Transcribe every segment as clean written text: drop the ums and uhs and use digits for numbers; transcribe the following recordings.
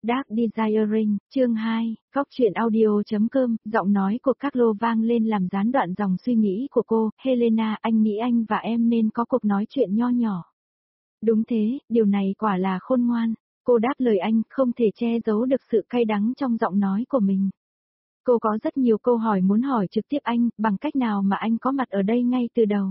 Dark Desiring, chương 2, Cóc truyện audio.com, giọng nói của Carlo vang lên làm gián đoạn dòng suy nghĩ của cô. Helena, anh nghĩ anh và em nên có cuộc nói chuyện nho nhỏ. Đúng thế, điều này quả là khôn ngoan. Cô đáp lời anh, không thể che giấu được sự cay đắng trong giọng nói của mình. Cô có rất nhiều câu hỏi muốn hỏi trực tiếp anh, bằng cách nào mà anh có mặt ở đây ngay từ đầu.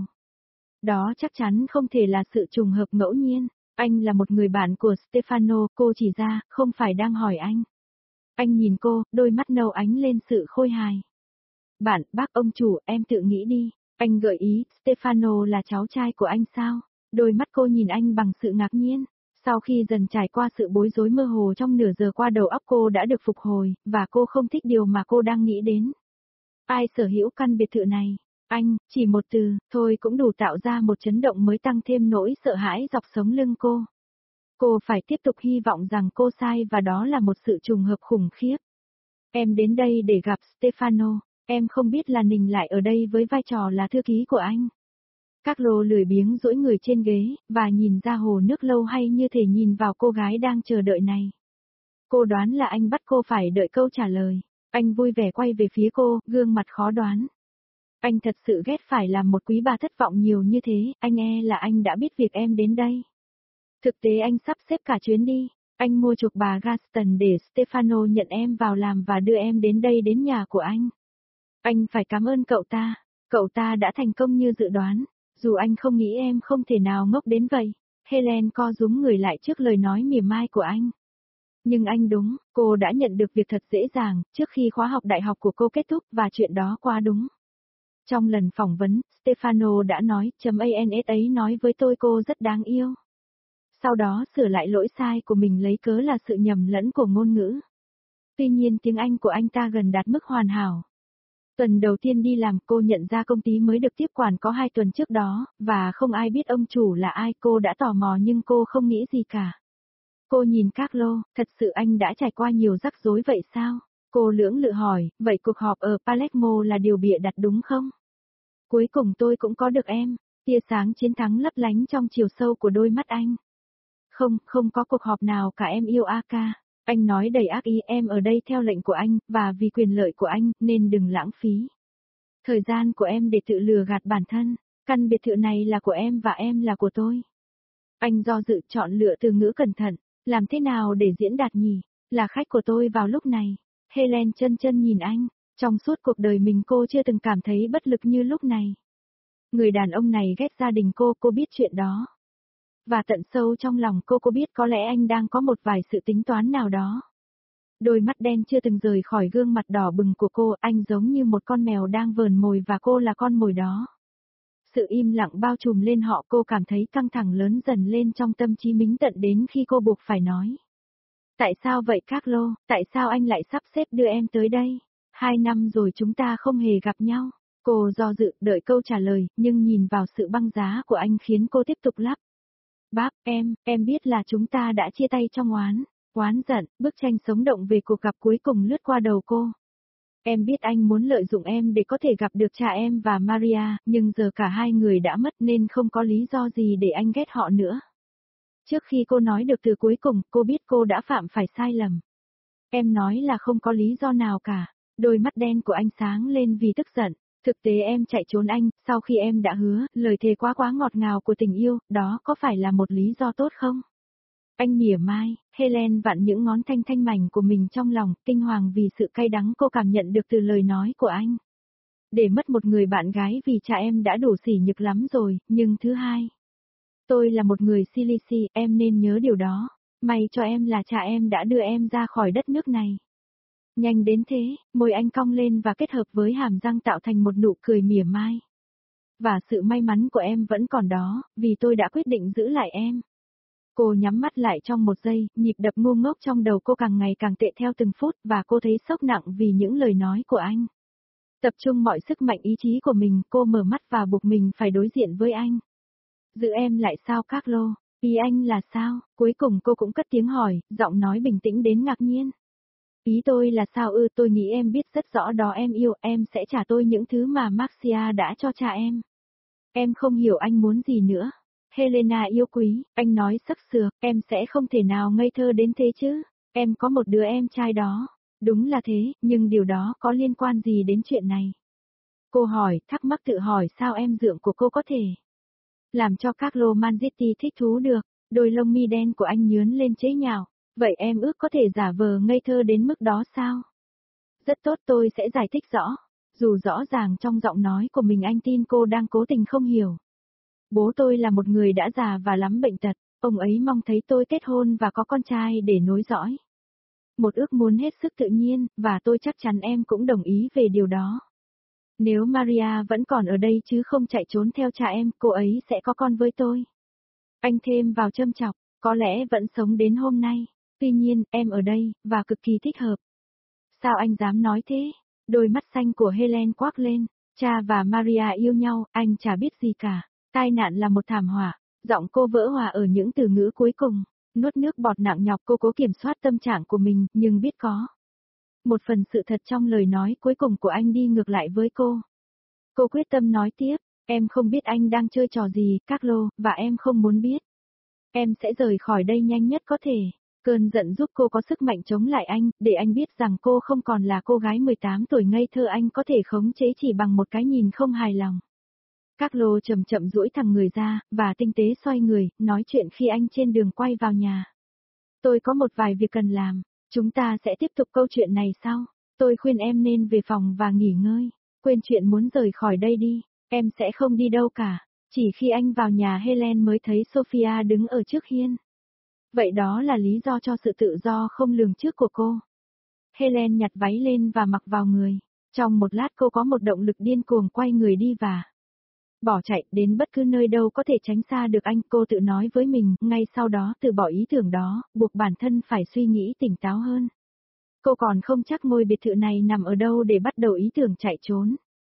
Đó chắc chắn không thể là sự trùng hợp ngẫu nhiên. Anh là một người bạn của Stefano, cô chỉ ra, không phải đang hỏi anh. Anh nhìn cô, đôi mắt nâu ánh lên sự khôi hài. Bạn, bác ông chủ, em tự nghĩ đi. Anh gợi ý, Stefano là cháu trai của anh sao? Đôi mắt cô nhìn anh bằng sự ngạc nhiên. Sau khi dần trải qua sự bối rối mơ hồ trong nửa giờ qua, đầu óc cô đã được phục hồi, và cô không thích điều mà cô đang nghĩ đến. Ai sở hữu căn biệt thự này? Anh, chỉ một từ, thôi cũng đủ tạo ra một chấn động mới, tăng thêm nỗi sợ hãi dọc sống lưng cô. Cô phải tiếp tục hy vọng rằng cô sai và đó là một sự trùng hợp khủng khiếp. Em đến đây để gặp Stefano, em không biết là Nình lại ở đây với vai trò là thư ký của anh. Carlo lười biếng duỗi người trên ghế, và nhìn ra hồ nước lâu hay như thể nhìn vào cô gái đang chờ đợi này. Cô đoán là anh bắt cô phải đợi câu trả lời. Anh vui vẻ quay về phía cô, gương mặt khó đoán. Anh thật sự ghét phải làm một quý bà thất vọng nhiều như thế, anh e là anh đã biết việc em đến đây. Thực tế anh sắp xếp cả chuyến đi, anh mua chuộc bà Gaston để Stefano nhận em vào làm và đưa em đến đây, đến nhà của anh. Anh phải cảm ơn cậu ta đã thành công như dự đoán, dù anh không nghĩ em không thể nào ngốc đến vậy. Helen co rúm người lại trước lời nói mỉa mai của anh. Nhưng anh đúng, cô đã nhận được việc thật dễ dàng, trước khi khóa học đại học của cô kết thúc và chuyện đó quá đúng. Trong lần phỏng vấn, Stefano đã nói, .ans ấy nói với tôi cô rất đáng yêu. Sau đó sửa lại lỗi sai của mình lấy cớ là sự nhầm lẫn của ngôn ngữ. Tuy nhiên tiếng Anh của anh ta gần đạt mức hoàn hảo. Tuần đầu tiên đi làm cô nhận ra công ty mới được tiếp quản có 2 tuần trước đó, và không ai biết ông chủ là ai. Cô đã tò mò nhưng cô không nghĩ gì cả. Cô nhìn Carlo, thật sự anh đã trải qua nhiều rắc rối vậy sao? Cô lưỡng lự hỏi, vậy cuộc họp ở Palermo là điều bịa đặt đúng không? Cuối cùng tôi cũng có được em. Tia sáng chiến thắng lấp lánh trong chiều sâu của đôi mắt anh. Không có cuộc họp nào cả em yêu Aka. Anh nói đầy ác ý, em ở đây theo lệnh của anh, và vì quyền lợi của anh, nên đừng lãng phí thời gian của em để tự lừa gạt bản thân. Căn biệt thự này là của em và em là của tôi. Anh do dự chọn lựa từ ngữ cẩn thận, làm thế nào để diễn đạt nhỉ? Là khách của tôi vào lúc này. Helen chân nhìn anh. Trong suốt cuộc đời mình cô chưa từng cảm thấy bất lực như lúc này. Người đàn ông này ghét gia đình cô biết chuyện đó. Và tận sâu trong lòng cô biết có lẽ anh đang có một vài sự tính toán nào đó. Đôi mắt đen chưa từng rời khỏi gương mặt đỏ bừng của cô, anh giống như một con mèo đang vờn mồi và cô là con mồi đó. Sự im lặng bao trùm lên họ, cô cảm thấy căng thẳng lớn dần lên trong tâm trí mình tận đến khi cô buộc phải nói. Tại sao vậy Carlo, tại sao anh lại sắp xếp đưa em tới đây? 2 năm rồi chúng ta không hề gặp nhau. Cô do dự đợi câu trả lời, nhưng nhìn vào sự băng giá của anh khiến cô tiếp tục lắp. Bác, em biết là chúng ta đã chia tay trong oán giận, bức tranh sống động về cuộc gặp cuối cùng lướt qua đầu cô. Em biết anh muốn lợi dụng em để có thể gặp được cha em và Maria, nhưng giờ cả hai người đã mất nên không có lý do gì để anh ghét họ nữa. Trước khi cô nói được từ cuối cùng, cô biết cô đã phạm phải sai lầm. Em nói là không có lý do nào cả. Đôi mắt đen của anh sáng lên vì tức giận. Thực tế em chạy trốn anh, sau khi em đã hứa, lời thề quá ngọt ngào của tình yêu, đó có phải là một lý do tốt không? Anh mỉa mai, Helen vặn những ngón thanh mảnh của mình trong lòng, kinh hoàng vì sự cay đắng cô cảm nhận được từ lời nói của anh. Để mất một người bạn gái vì cha em đã đủ sỉ nhục lắm rồi, nhưng thứ hai. Tôi là một người Sicily, em nên nhớ điều đó. May cho em là cha em đã đưa em ra khỏi đất nước này. Nhanh đến thế, môi anh cong lên và kết hợp với hàm răng tạo thành một nụ cười mỉa mai. Và sự may mắn của em vẫn còn đó, vì tôi đã quyết định giữ lại em. Cô nhắm mắt lại trong một giây, nhịp đập ngu ngốc trong đầu cô càng ngày càng tệ theo từng phút và cô thấy sốc nặng vì những lời nói của anh. Tập trung mọi sức mạnh ý chí của mình, cô mở mắt và buộc mình phải đối diện với anh. Giữ em lại sao Carlo? Ý anh là sao? Cuối cùng cô cũng cất tiếng hỏi, giọng nói bình tĩnh đến ngạc nhiên. Ý tôi là sao tôi nghĩ em biết rất rõ đó, em yêu, em sẽ trả tôi những thứ mà Marcia đã cho cha em. Em không hiểu anh muốn gì nữa. Helena yêu quý, anh nói sắc sược, em sẽ không thể nào ngây thơ đến thế chứ. Em có một đứa em trai đó. Đúng là thế, nhưng điều đó có liên quan gì đến chuyện này? Cô hỏi, thắc mắc tự hỏi sao em dượng của cô có thể làm cho Carlo Manzetti thích thú được. Đôi lông mi đen của anh nhướn lên chế nhạo. Vậy em ước có thể giả vờ ngây thơ đến mức đó sao? Rất tốt, tôi sẽ giải thích rõ. Dù rõ ràng trong giọng nói của mình anh tin cô đang cố tình không hiểu. Bố tôi là một người đã già và lắm bệnh tật. Ông ấy mong thấy tôi kết hôn và có con trai để nối dõi. Một ước muốn hết sức tự nhiên, và tôi chắc chắn em cũng đồng ý về điều đó. Nếu Maria vẫn còn ở đây chứ không chạy trốn theo cha em, cô ấy sẽ có con với tôi. Anh thêm vào châm chọc, có lẽ vẫn sống đến hôm nay. Tuy nhiên, em ở đây, và cực kỳ thích hợp. Sao anh dám nói thế? Đôi mắt xanh của Helen quắc lên. Cha và Maria yêu nhau, anh chả biết gì cả. Tai nạn là một thảm họa. Giọng cô vỡ hòa ở những từ ngữ cuối cùng. Nuốt nước bọt nặng nhọc, cô cố kiểm soát tâm trạng của mình, nhưng biết có một phần sự thật trong lời nói cuối cùng của anh đi ngược lại với cô. Cô quyết tâm nói tiếp, em không biết anh đang chơi trò gì, Carlo, và em không muốn biết. Em sẽ rời khỏi đây nhanh nhất có thể. Cơn giận giúp cô có sức mạnh chống lại anh, để anh biết rằng cô không còn là cô gái 18 tuổi ngây thơ anh có thể khống chế chỉ bằng một cái nhìn không hài lòng. Carlo chậm chậm duỗi thẳng người ra, và tinh tế xoay người, nói chuyện khi anh trên đường quay vào nhà. Tôi có một vài việc cần làm, chúng ta sẽ tiếp tục câu chuyện này sau. Tôi khuyên em nên về phòng và nghỉ ngơi, quên chuyện muốn rời khỏi đây đi, em sẽ không đi đâu cả. Chỉ khi anh vào nhà Helen mới thấy Sophia đứng ở trước hiên. Vậy đó là lý do cho sự tự do không lường trước của cô. Helen nhặt váy lên và mặc vào người. Trong một lát cô có một động lực điên cuồng quay người đi và bỏ chạy đến bất cứ nơi đâu có thể tránh xa được anh, cô tự nói với mình, ngay sau đó từ bỏ ý tưởng đó, buộc bản thân phải suy nghĩ tỉnh táo hơn. Cô còn không chắc ngôi biệt thự này nằm ở đâu để bắt đầu ý tưởng chạy trốn.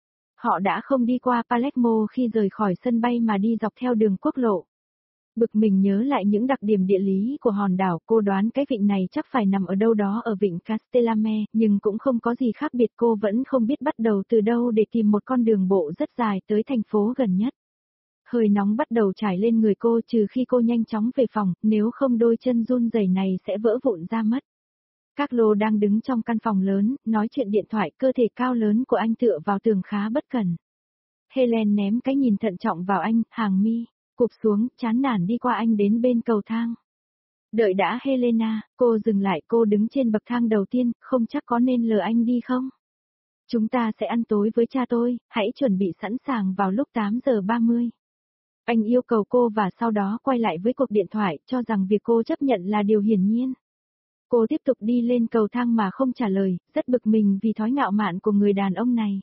Họ đã không đi qua Palermo khi rời khỏi sân bay mà đi dọc theo đường quốc lộ. Bực mình nhớ lại những đặc điểm địa lý của hòn đảo, cô đoán cái vịnh này chắc phải nằm ở đâu đó ở vịnh Castellame, nhưng cũng không có gì khác biệt, cô vẫn không biết bắt đầu từ đâu để tìm một con đường bộ rất dài tới thành phố gần nhất. Hơi nóng bắt đầu trải lên người cô trừ khi cô nhanh chóng về phòng, nếu không đôi chân run rẩy này sẽ vỡ vụn ra mất. Carlo đang đứng trong căn phòng lớn, nói chuyện điện thoại, cơ thể cao lớn của anh tựa vào tường khá bất cẩn. Helen ném cái nhìn thận trọng vào anh, hàng mi cụp xuống, chán nản đi qua anh đến bên cầu thang. Đợi đã Helena, cô dừng lại, cô đứng trên bậc thang đầu tiên, không chắc có nên lờ anh đi không? Chúng ta sẽ ăn tối với cha tôi, hãy chuẩn bị sẵn sàng vào lúc 8 giờ 30. Anh yêu cầu cô và sau đó quay lại với cuộc điện thoại, cho rằng việc cô chấp nhận là điều hiển nhiên. Cô tiếp tục đi lên cầu thang mà không trả lời, rất bực mình vì thói ngạo mạn của người đàn ông này.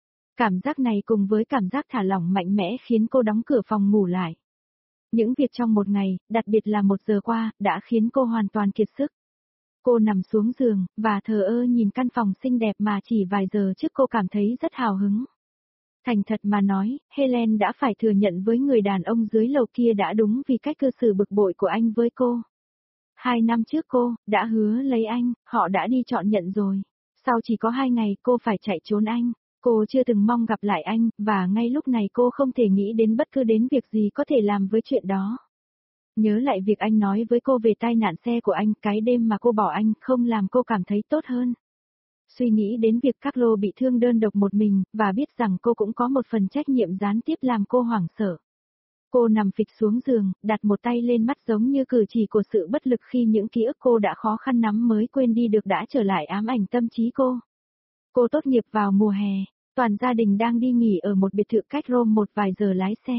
Cảm giác này cùng với cảm giác thả lỏng mạnh mẽ khiến cô đóng cửa phòng ngủ lại. Những việc trong một ngày, đặc biệt là 1 giờ qua, đã khiến cô hoàn toàn kiệt sức. Cô nằm xuống giường, và thờ ơ nhìn căn phòng xinh đẹp mà chỉ vài giờ trước cô cảm thấy rất hào hứng. Thành thật mà nói, Helen đã phải thừa nhận với người đàn ông dưới lầu kia đã đúng vì cách cư xử bực bội của anh với cô. 2 năm trước cô đã hứa lấy anh, họ đã đi chọn nhận rồi. Sau chỉ có 2 ngày cô phải chạy trốn anh. Cô chưa từng mong gặp lại anh, và ngay lúc này cô không thể nghĩ đến bất cứ đến việc gì có thể làm với chuyện đó. Nhớ lại việc anh nói với cô về tai nạn xe của anh, cái đêm mà cô bỏ anh, không làm cô cảm thấy tốt hơn. Suy nghĩ đến việc Carlo bị thương đơn độc một mình, và biết rằng cô cũng có một phần trách nhiệm gián tiếp làm cô hoảng sợ. Cô nằm phịch xuống giường, đặt một tay lên mắt giống như cử chỉ của sự bất lực khi những ký ức cô đã khó khăn nắm mới quên đi được đã trở lại ám ảnh tâm trí cô. Cô tốt nghiệp vào mùa hè, toàn gia đình đang đi nghỉ ở một biệt thự cách Rome một vài giờ lái xe.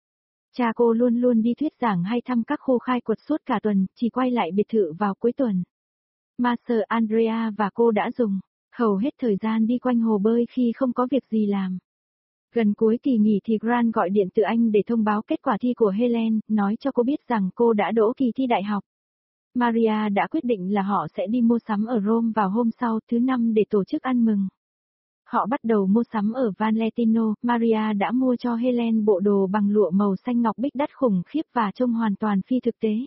Cha cô luôn luôn đi thuyết giảng hay thăm các khu khai quật suốt cả tuần, chỉ quay lại biệt thự vào cuối tuần. Master Andrea và cô đã dùng hầu hết thời gian đi quanh hồ bơi khi không có việc gì làm. Gần cuối kỳ nghỉ thì Grant gọi điện từ Anh để thông báo kết quả thi của Helen, nói cho cô biết rằng cô đã đỗ kỳ thi đại học. Maria đã quyết định là họ sẽ đi mua sắm ở Rome vào hôm sau, thứ Năm để tổ chức ăn mừng. Họ bắt đầu mua sắm ở Valentino, Maria đã mua cho Helen bộ đồ bằng lụa màu xanh ngọc bích đắt khủng khiếp và trông hoàn toàn phi thực tế.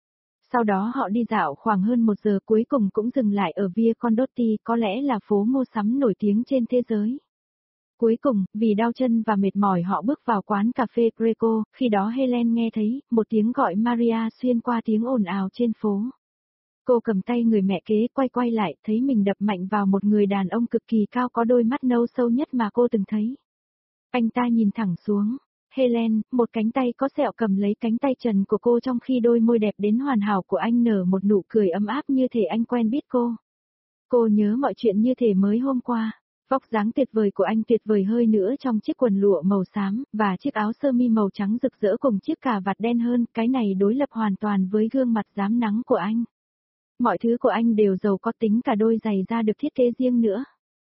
Sau đó họ đi dạo khoảng hơn 1 giờ, cuối cùng cũng dừng lại ở Via Condotti, có lẽ là phố mua sắm nổi tiếng trên thế giới. Cuối cùng, vì đau chân và mệt mỏi họ bước vào quán cà phê Greco, khi đó Helen nghe thấy một tiếng gọi Maria xuyên qua tiếng ồn ào trên phố. Cô cầm tay người mẹ kế quay lại, thấy mình đập mạnh vào một người đàn ông cực kỳ cao có đôi mắt nâu sâu nhất mà cô từng thấy. Anh ta nhìn thẳng xuống. Helen, một cánh tay có sẹo cầm lấy cánh tay trần của cô trong khi đôi môi đẹp đến hoàn hảo của anh nở một nụ cười ấm áp như thể anh quen biết cô. Cô nhớ mọi chuyện như thể mới hôm qua. Vóc dáng tuyệt vời của anh tuyệt vời hơi nữa trong chiếc quần lụa màu xám, và chiếc áo sơ mi màu trắng rực rỡ cùng chiếc cà vạt đen hơn, cái này đối lập hoàn toàn với gương mặt rám nắng của anh. Mọi thứ của anh đều giàu có tính, cả đôi giày da được thiết kế riêng nữa.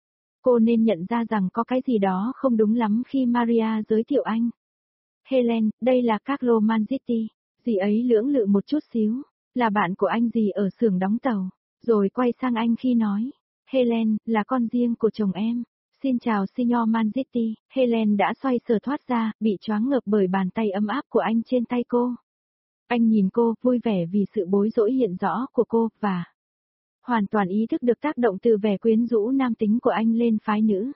Cô nên nhận ra rằng có cái gì đó không đúng lắm khi Maria giới thiệu anh. Helen, đây là Carlo Manzitti. Dì ấy lưỡng lự một chút xíu, là bạn của anh dì ở xưởng đóng tàu, rồi quay sang anh khi nói. Helen, là con riêng của chồng em. Xin chào Signor Manzitti. Helen đã xoay sở thoát ra, bị choáng ngợp bởi bàn tay ấm áp của anh trên tay cô. Anh nhìn cô, vui vẻ vì sự bối rối hiện rõ của cô, và hoàn toàn ý thức được tác động từ vẻ quyến rũ nam tính của anh lên phái nữ.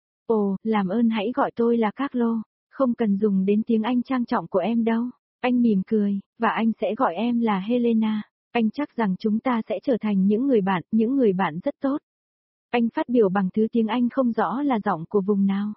Ồ, làm ơn hãy gọi tôi là Carlo, không cần dùng đến tiếng Anh trang trọng của em đâu. Anh mỉm cười, và anh sẽ gọi em là Helena. Anh chắc rằng chúng ta sẽ trở thành những người bạn rất tốt. Anh phát biểu bằng thứ tiếng Anh không rõ là giọng của vùng nào.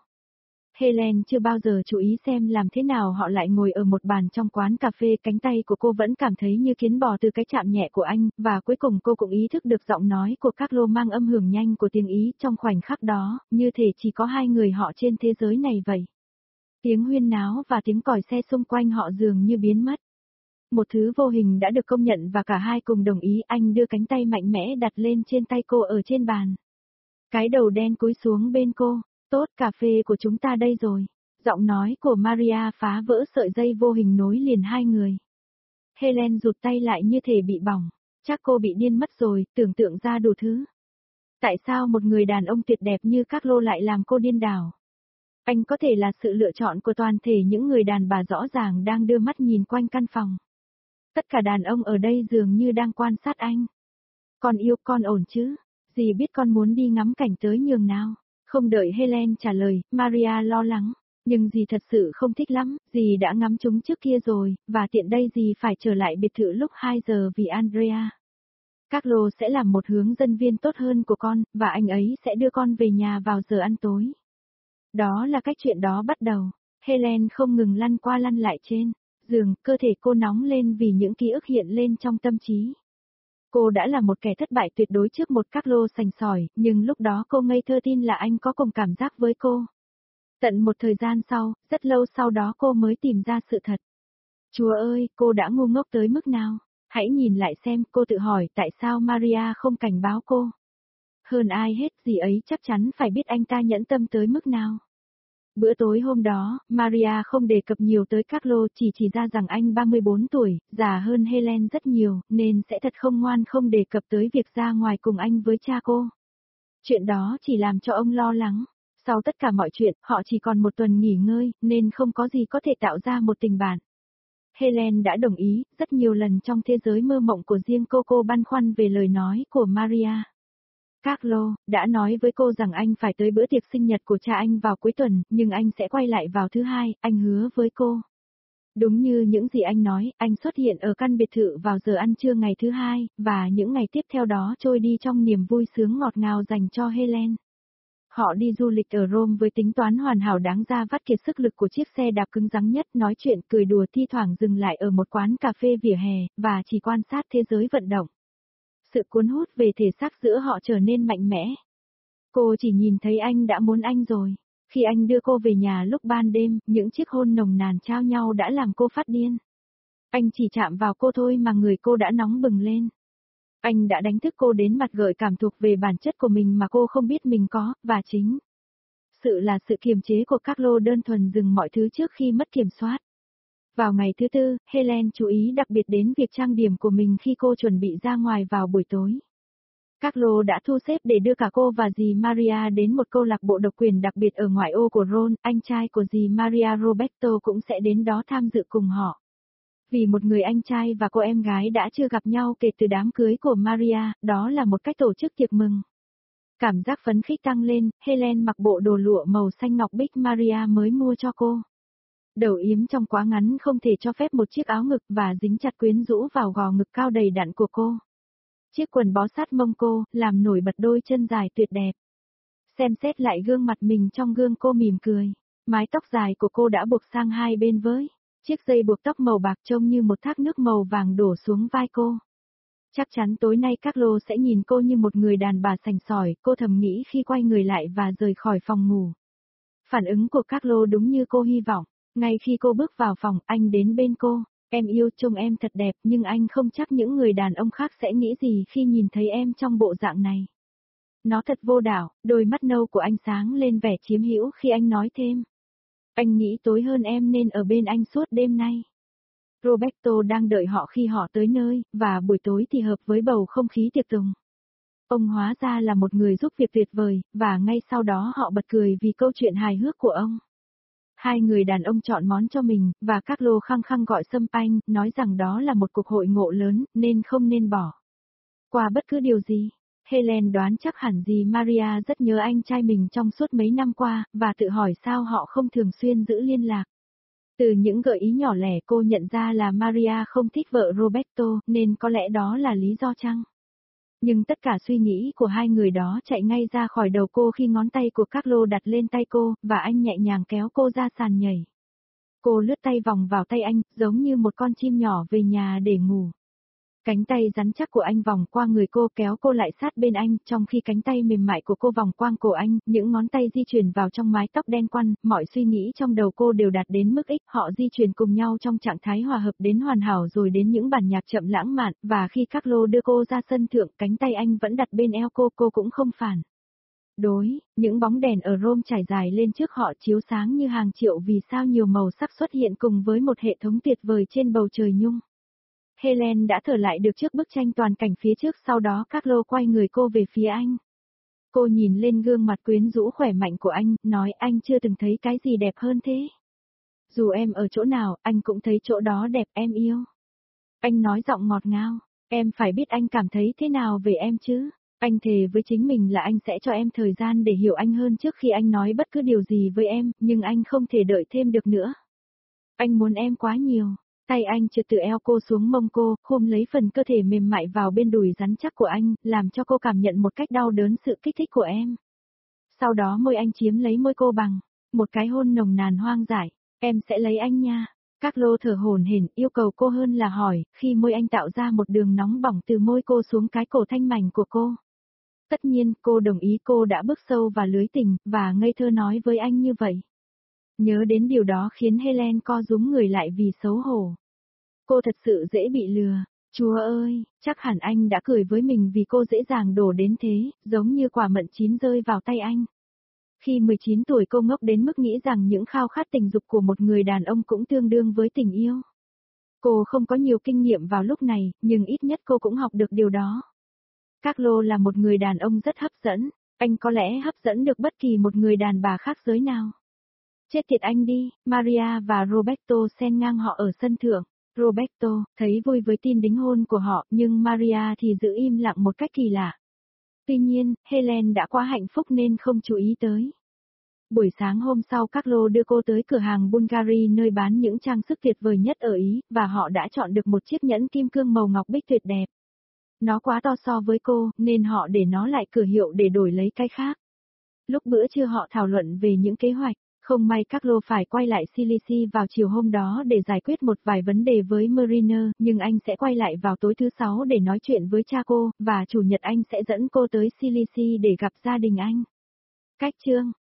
Helen chưa bao giờ chú ý xem làm thế nào họ lại ngồi ở một bàn trong quán cà phê, cánh tay của cô vẫn cảm thấy như kiến bò từ cái chạm nhẹ của anh, và cuối cùng cô cũng ý thức được giọng nói của Carlo mang âm hưởng nhanh của tiếng Ý trong khoảnh khắc đó, như thể chỉ có hai người họ trên thế giới này vậy. Tiếng huyên náo và tiếng còi xe xung quanh họ dường như biến mất. Một thứ vô hình đã được công nhận và cả hai cùng đồng ý. Anh đưa cánh tay mạnh mẽ đặt lên trên tay cô ở trên bàn. Cái đầu đen cúi xuống bên cô. Tốt, cà phê của chúng ta đây rồi. Giọng nói của Maria phá vỡ sợi dây vô hình nối liền hai người. Helen rụt tay lại như thể bị bỏng. Chắc cô bị điên mất rồi, tưởng tượng ra đủ thứ. Tại sao một người đàn ông tuyệt đẹp như Carlo lại làm cô điên đảo? Anh có thể là sự lựa chọn của toàn thể những người đàn bà rõ ràng đang đưa mắt nhìn quanh căn phòng. Tất cả đàn ông ở đây dường như đang quan sát anh. Con yêu, con ổn chứ? Dì biết con muốn đi ngắm cảnh tới nhường nào. Không đợi Helen trả lời, Maria lo lắng. Nhưng dì thật sự không thích lắm, dì đã ngắm chúng trước kia rồi, và tiện đây dì phải trở lại biệt thự lúc 2 giờ vì Andrea. Carlo sẽ làm một hướng dẫn viên tốt hơn của con, và anh ấy sẽ đưa con về nhà vào giờ ăn tối. Đó là cách chuyện đó bắt đầu. Helen không ngừng lăn qua lăn lại trên giường, cơ thể cô nóng lên vì những ký ức hiện lên trong tâm trí. Cô đã là một kẻ thất bại tuyệt đối trước một Carlo sành sỏi, nhưng lúc đó cô ngây thơ tin là anh có cùng cảm giác với cô. Tận một thời gian sau, rất lâu sau đó cô mới tìm ra sự thật. Chúa ơi, cô đã ngu ngốc tới mức nào? Hãy nhìn lại xem, cô tự hỏi tại sao Maria không cảnh báo cô. Hơn ai hết, dì ấy chắc chắn phải biết anh ta nhẫn tâm tới mức nào. Bữa tối hôm đó, Maria không đề cập nhiều tới Carlo, chỉ ra rằng anh 34 tuổi, già hơn Helen rất nhiều, nên sẽ thật không ngoan không đề cập tới việc ra ngoài cùng anh với cha cô. Chuyện đó chỉ làm cho ông lo lắng. Sau tất cả mọi chuyện, họ chỉ còn một tuần nghỉ ngơi, nên không có gì có thể tạo ra một tình bạn. Helen đã đồng ý, rất nhiều lần trong thế giới mơ mộng của riêng cô băn khoăn về lời nói của Maria. Carlo đã nói với cô rằng anh phải tới bữa tiệc sinh nhật của cha anh vào cuối tuần, nhưng anh sẽ quay lại vào thứ Hai, anh hứa với cô. Đúng như những gì anh nói, anh xuất hiện ở căn biệt thự vào giờ ăn trưa ngày thứ Hai, và những ngày tiếp theo đó trôi đi trong niềm vui sướng ngọt ngào dành cho Helen. Họ đi du lịch ở Rome với tính toán hoàn hảo đáng ra vắt kiệt sức lực của chiếc xe đạp cứng rắn nhất, nói chuyện cười đùa thi thoảng dừng lại ở một quán cà phê vỉa hè, và chỉ quan sát thế giới vận động. Sự cuốn hút về thể xác giữa họ trở nên mạnh mẽ. Cô chỉ nhìn thấy anh đã muốn anh rồi. Khi anh đưa cô về nhà lúc ban đêm, những chiếc hôn nồng nàn trao nhau đã làm cô phát điên. Anh chỉ chạm vào cô thôi mà người cô đã nóng bừng lên. Anh đã đánh thức cô đến mặt gợi cảm thuộc về bản chất của mình mà cô không biết mình có, và chính sự kiềm chế của Carlo đơn thuần dừng mọi thứ trước khi mất kiểm soát. Vào ngày thứ Tư, Helen chú ý đặc biệt đến việc trang điểm của mình khi cô chuẩn bị ra ngoài vào buổi tối. Carlo đã thu xếp để đưa cả cô và dì Maria đến một câu lạc bộ độc quyền đặc biệt ở ngoại ô của Rome, anh trai của dì Maria Roberto cũng sẽ đến đó tham dự cùng họ. Vì một người anh trai và cô em gái đã chưa gặp nhau kể từ đám cưới của Maria, đó là một cách tổ chức tiệc mừng. Cảm giác phấn khích tăng lên, Helen mặc bộ đồ lụa màu xanh ngọc bích Maria mới mua cho cô. Đầu yếm trong quá ngắn không thể cho phép một chiếc áo ngực và dính chặt quyến rũ vào gò ngực cao đầy đặn của cô. Chiếc quần bó sát mông cô, làm nổi bật đôi chân dài tuyệt đẹp. Xem xét lại gương mặt mình trong gương cô mỉm cười. Mái tóc dài của cô đã buộc sang hai bên với chiếc dây buộc tóc màu bạc trông như một thác nước màu vàng đổ xuống vai cô. Chắc chắn tối nay Carlo sẽ nhìn cô như một người đàn bà sành sỏi, cô thầm nghĩ khi quay người lại và rời khỏi phòng ngủ. Phản ứng của Carlo đúng như cô hy vọng. Ngay khi cô bước vào phòng, anh đến bên cô. Em yêu, trông em thật đẹp, nhưng anh không chắc những người đàn ông khác sẽ nghĩ gì khi nhìn thấy em trong bộ dạng này. Nó thật vô đảo, đôi mắt nâu của anh sáng lên vẻ chiếm hữu khi anh nói thêm. Anh nghĩ tối hơn em nên ở bên anh suốt đêm nay. Roberto đang đợi họ khi họ tới nơi, và buổi tối thì hợp với bầu không khí tiệc tùng. Ông hóa ra là một người giúp việc tuyệt vời, và ngay sau đó họ bật cười vì câu chuyện hài hước của ông. Hai người đàn ông chọn món cho mình, và Carlo khăng khăng gọi champagne, nói rằng đó là một cuộc hội ngộ lớn, nên không nên bỏ qua bất cứ điều gì. Helen đoán chắc hẳn gì Maria rất nhớ anh trai mình trong suốt mấy năm qua, và tự hỏi sao họ không thường xuyên giữ liên lạc. Từ những gợi ý nhỏ lẻ cô nhận ra là Maria không thích vợ Roberto, nên có lẽ đó là lý do chăng? Nhưng tất cả suy nghĩ của hai người đó chạy ngay ra khỏi đầu cô khi ngón tay của Carlo đặt lên tay cô, và anh nhẹ nhàng kéo cô ra sàn nhảy. Cô lướt tay vòng vào tay anh, giống như một con chim nhỏ về nhà để ngủ. Cánh tay rắn chắc của anh vòng qua người cô kéo cô lại sát bên anh, trong khi cánh tay mềm mại của cô vòng quanh cổ anh, những ngón tay di chuyển vào trong mái tóc đen quăn, mọi suy nghĩ trong đầu cô đều đạt đến mức ích, họ di chuyển cùng nhau trong trạng thái hòa hợp đến hoàn hảo rồi đến những bản nhạc chậm lãng mạn, và khi Carlo đưa cô ra sân thượng, cánh tay anh vẫn đặt bên eo cô cũng không phản đối, những bóng đèn ở Rome trải dài lên trước họ chiếu sáng như hàng triệu vì sao nhiều màu sắc xuất hiện cùng với một hệ thống tuyệt vời trên bầu trời nhung. Helen đã thở lại được trước bức tranh toàn cảnh phía trước, sau đó Carlo quay người cô về phía anh. Cô nhìn lên gương mặt quyến rũ khỏe mạnh của anh, nói anh chưa từng thấy cái gì đẹp hơn thế. Dù em ở chỗ nào, anh cũng thấy chỗ đó đẹp em yêu. Anh nói giọng ngọt ngào, em phải biết anh cảm thấy thế nào về em chứ. Anh thề với chính mình là anh sẽ cho em thời gian để hiểu anh hơn trước khi anh nói bất cứ điều gì với em, nhưng anh không thể đợi thêm được nữa. Anh muốn em quá nhiều. Tay anh trượt từ eo cô xuống mông cô, khôm lấy phần cơ thể mềm mại vào bên đùi rắn chắc của anh, làm cho cô cảm nhận một cách đau đớn sự kích thích của em. Sau đó môi anh chiếm lấy môi cô bằng một cái hôn nồng nàn hoang dại. Em sẽ lấy anh nha. Carlo thở hổn hển, yêu cầu cô hơn là hỏi, khi môi anh tạo ra một đường nóng bỏng từ môi cô xuống cái cổ thanh mảnh của cô. Tất nhiên, cô đồng ý, cô đã bước sâu vào lưới tình, và ngây thơ nói với anh như vậy. Nhớ đến điều đó khiến Helen co rúm người lại vì xấu hổ. Cô thật sự dễ bị lừa. Chúa ơi, chắc hẳn anh đã cười với mình vì cô dễ dàng đổ đến thế, giống như quả mận chín rơi vào tay anh. Khi 19 tuổi cô ngốc đến mức nghĩ rằng những khao khát tình dục của một người đàn ông cũng tương đương với tình yêu. Cô không có nhiều kinh nghiệm vào lúc này, nhưng ít nhất cô cũng học được điều đó. Carlo là một người đàn ông rất hấp dẫn, anh có lẽ hấp dẫn được bất kỳ một người đàn bà khác giới nào. Chết tiệt anh đi, Maria và Roberto xen ngang họ ở sân thượng. Roberto thấy vui với tin đính hôn của họ, nhưng Maria thì giữ im lặng một cách kỳ lạ. Tuy nhiên, Helen đã quá hạnh phúc nên không chú ý tới. Buổi sáng hôm sau Carlo đưa cô tới cửa hàng Bulgari nơi bán những trang sức tuyệt vời nhất ở Ý, và họ đã chọn được một chiếc nhẫn kim cương màu ngọc bích tuyệt đẹp. Nó quá to so với cô, nên họ để nó lại cửa hiệu để đổi lấy cái khác. Lúc bữa trưa họ thảo luận về những kế hoạch. Không may Carlo phải quay lại Sicily vào chiều hôm đó để giải quyết một vài vấn đề với Mariner, nhưng anh sẽ quay lại vào tối thứ Sáu để nói chuyện với cha cô, và Chủ nhật anh sẽ dẫn cô tới Sicily để gặp gia đình anh. Cách chương